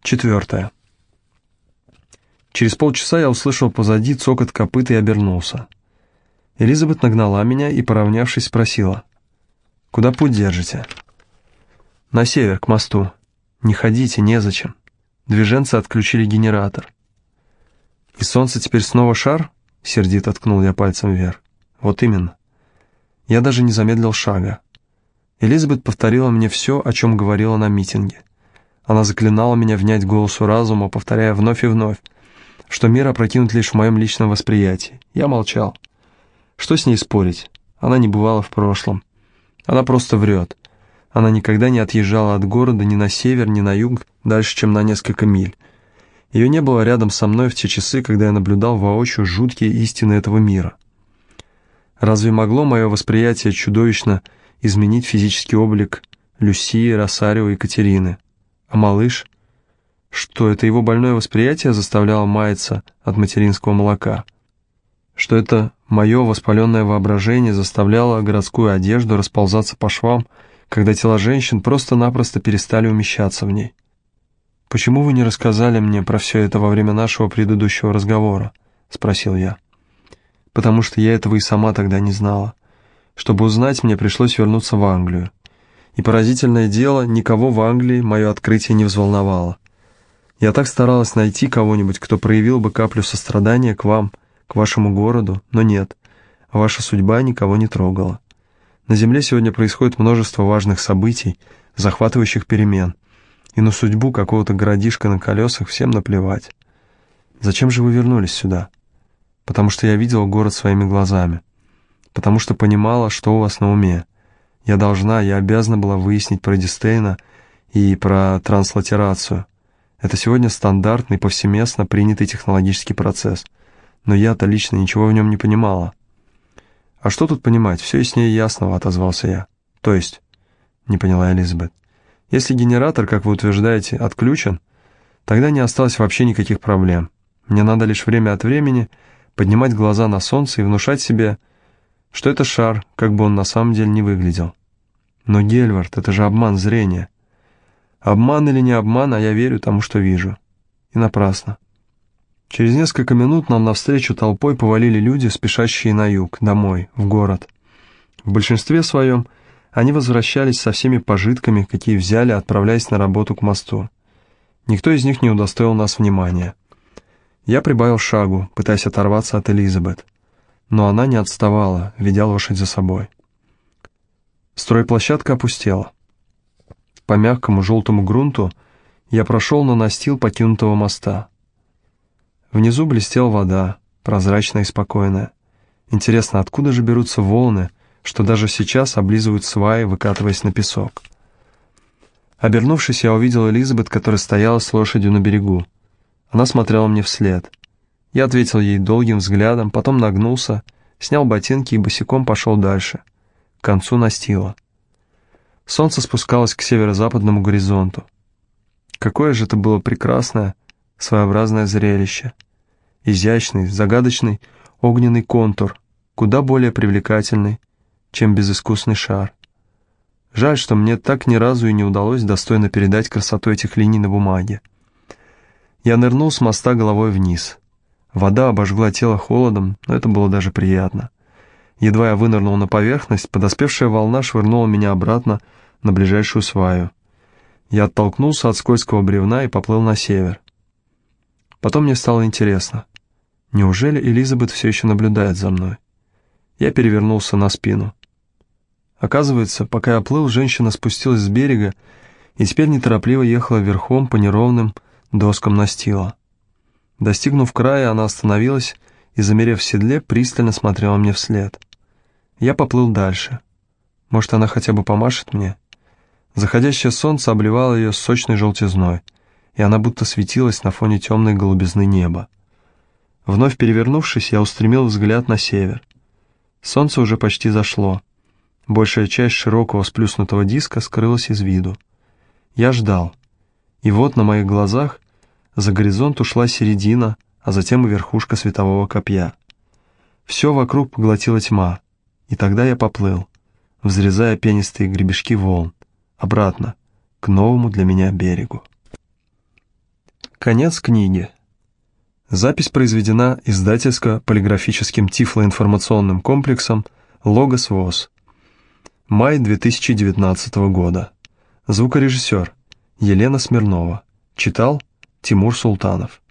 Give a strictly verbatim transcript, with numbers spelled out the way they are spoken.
Четвертое. Через полчаса я услышал позади цокот копыт и обернулся. Элизабет нагнала меня и, поравнявшись, спросила: «Куда путь держите?» «На север, к мосту. Не ходите, незачем. Движенцы отключили генератор». «И солнце теперь снова шар?» — сердито ткнул я пальцем вверх. «Вот именно». Я даже не замедлил шага. Элизабет повторила мне все, о чем говорила на митинге. Она заклинала меня внять голосу разума, повторяя вновь и вновь, что мир опрокинут лишь в моем личном восприятии. Я молчал. Что с ней спорить? Она не бывала в прошлом. Она просто врет. Она никогда не отъезжала от города ни на север, ни на юг, дальше, чем на несколько миль. Ее не было рядом со мной в те часы, когда я наблюдал воочию жуткие истины этого мира. Разве могло мое восприятие чудовищно изменить физический облик Люсии, Росарио и Катерины? А малыш? Что, это его больное восприятие заставляло маяться от материнского молока? Что это мое воспаленное воображение заставляло городскую одежду расползаться по швам, когда тела женщин просто-напросто перестали умещаться в ней? «Почему вы не рассказали мне про все это во время нашего предыдущего разговора?» — спросил я. «Потому что я этого и сама тогда не знала. Чтобы узнать, мне пришлось вернуться в Англию. И поразительное дело, никого в Англии мое открытие не взволновало. Я так старалась найти кого-нибудь, кто проявил бы каплю сострадания к вам, к вашему городу, но нет, ваша судьба никого не трогала. На Земле сегодня происходит множество важных событий, захватывающих перемен, и на судьбу какого-то городишка на колесах всем наплевать. Зачем же вы вернулись сюда? Потому что я видела город своими глазами, потому что понимала, что у вас на уме. Я должна, я обязана была выяснить про Дистейна и про транслатерацию. Это сегодня стандартный, повсеместно принятый технологический процесс, но я-то лично ничего в нем не понимала. «А что тут понимать? Все яснее ясного», — отозвался я. «То есть?» — не поняла Элизабет. «Если генератор, как вы утверждаете, отключен, тогда не осталось вообще никаких проблем. Мне надо лишь время от времени поднимать глаза на солнце и внушать себе, что это шар, как бы он на самом деле не выглядел. Но, Гельвард, это же обман зрения. Обман или не обман, а я верю тому, что вижу. И напрасно». Через несколько минут нам навстречу толпой повалили люди, спешащие на юг, домой, в город. В большинстве своем они возвращались со всеми пожитками, какие взяли, отправляясь на работу к мосту. Никто из них не удостоил нас внимания. Я прибавил шагу, пытаясь оторваться от Элизабет, но она не отставала, ведя лошадь за собой. Стройплощадка опустела. По мягкому желтому грунту я прошел на настил покинутого моста. Внизу блестела вода, прозрачная и спокойная. Интересно, откуда же берутся волны, что даже сейчас облизывают сваи, выкатываясь на песок? Обернувшись, я увидел Элизабет, которая стояла с лошадью на берегу. Она смотрела мне вслед. Я ответил ей долгим взглядом, потом нагнулся, снял ботинки и босиком пошел дальше, к концу настила. Солнце спускалось к северо-западному горизонту. Какое же это было прекрасное, своеобразное зрелище. Изящный, загадочный огненный контур, куда более привлекательный, чем безыскусный шар. Жаль, что мне так ни разу и не удалось достойно передать красоту этих линий на бумаге. Я нырнул с моста головой вниз. Вода обожгла тело холодом, но это было даже приятно. Едва я вынырнул на поверхность, подоспевшая волна швырнула меня обратно на ближайшую сваю. Я оттолкнулся от скользкого бревна и поплыл на север. Потом мне стало интересно. Неужели Элизабет все еще наблюдает за мной? Я перевернулся на спину. Оказывается, пока я плыл, женщина спустилась с берега и теперь неторопливо ехала верхом по неровным доскам настила. Достигнув края, она остановилась и, замерев в седле, пристально смотрела мне вслед. Я поплыл дальше. Может, она хотя бы помашет мне? Заходящее солнце обливало ее сочной желтизной, и она будто светилась на фоне темной голубизны неба. Вновь перевернувшись, я устремил взгляд на север. Солнце уже почти зашло. Большая часть широкого сплюснутого диска скрылась из виду. Я ждал. И вот на моих глазах за горизонт ушла середина, а затем и верхушка светового копья. Все вокруг поглотила тьма, и тогда я поплыл, взрезая пенистые гребешки волн, обратно, к новому для меня берегу. Конец книги. Запись произведена издательско-полиграфическим тифлоинформационным комплексом «Логос ВОС». Май две тысячи девятнадцатого года. Звукорежиссер Елена Смирнова. Читал Тимур Султанов.